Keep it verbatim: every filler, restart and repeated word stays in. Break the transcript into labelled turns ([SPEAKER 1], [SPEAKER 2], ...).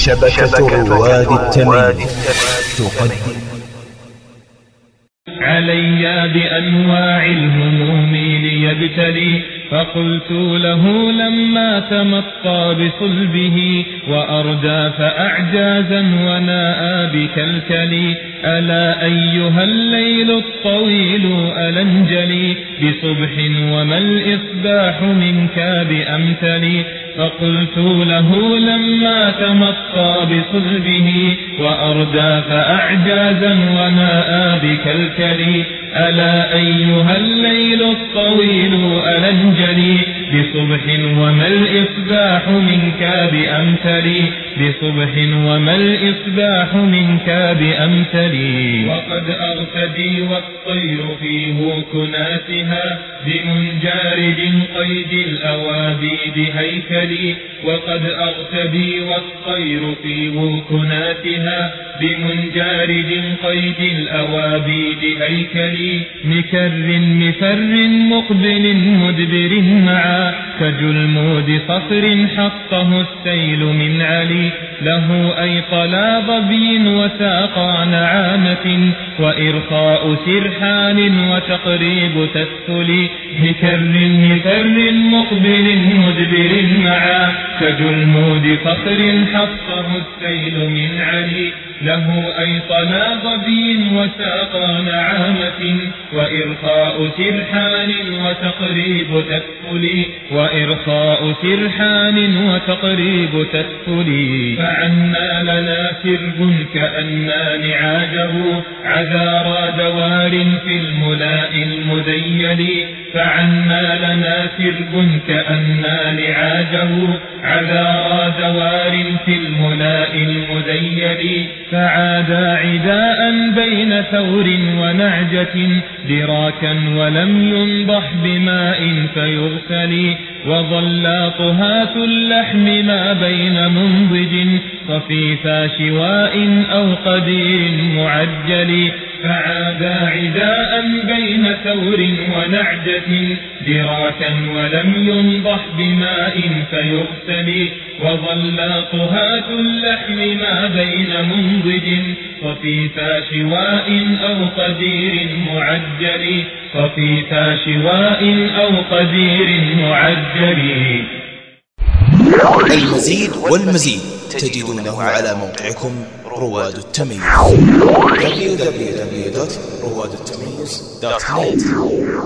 [SPEAKER 1] شبكة رواد التمييز تقدم
[SPEAKER 2] علي بأنواع الهموم ليبتلي، فقلت له لما تمطى بصلبه وأردى فأعجازا وناء بكلكلي، ألا أيها الليل الطويل ألنجلي بصبح وما الإصباح منك بأمثلي. فقلت له لما تمطى بصلبه وأردى فأعجازا وناء بكلكلي، ألا أيها الليل الطويل ألنجلي بصبح وما الإصباح منك بأمثلي، بصبح وما الإصباح منك بأمثلي. وقد أغتدي والطير في وكناتها بمنجارد قيد الأوابيد هيكلي، وقد أغتدي والطير في وكناتها بمنجارد قيد الأوابيد هيكلي، مكر مفر مقبل مدبر معا كجلمود صفر حطه السيل من علي، له أيطلا ظبي وساقا نعامة وإرخاء سرحان وتقريب تسهل، مكر مفر مقبل مدبر معا كجلمود صفر حطه السيل من علي، له أيطلا ظبي وساقا نعامة وإرخاء سرحان وتقريب تسهل، وإرخاء سرحان وتقريب تسهل. فعنا لنا سرب كأننا نعاجه عذارى دوار في الملاء المذيل، فعنا لنا سرب كأننا نعاجه عذارى دوار في الملاء المذيل، فعادا عداء بين ثور ونعجة دراكا ولم ينضح بماء فيغسل، وظلا طهاة اللحم ما بين منضج صفيفا شواء أو قدير معجل، فعادا عداء بين ثور ونعجة دراكا ولم ينضح بماء فيغسل، وظلا طهاة اللحم ما بين منضج صفيفا شواء أو قدير معجل، صفيفا شواء أو قدير معجل.
[SPEAKER 1] المزيد والمزيد تجدونه على موقعكم رواد التمييز دبليو دبليو دبليو دوت رواد التمييز دوت نت.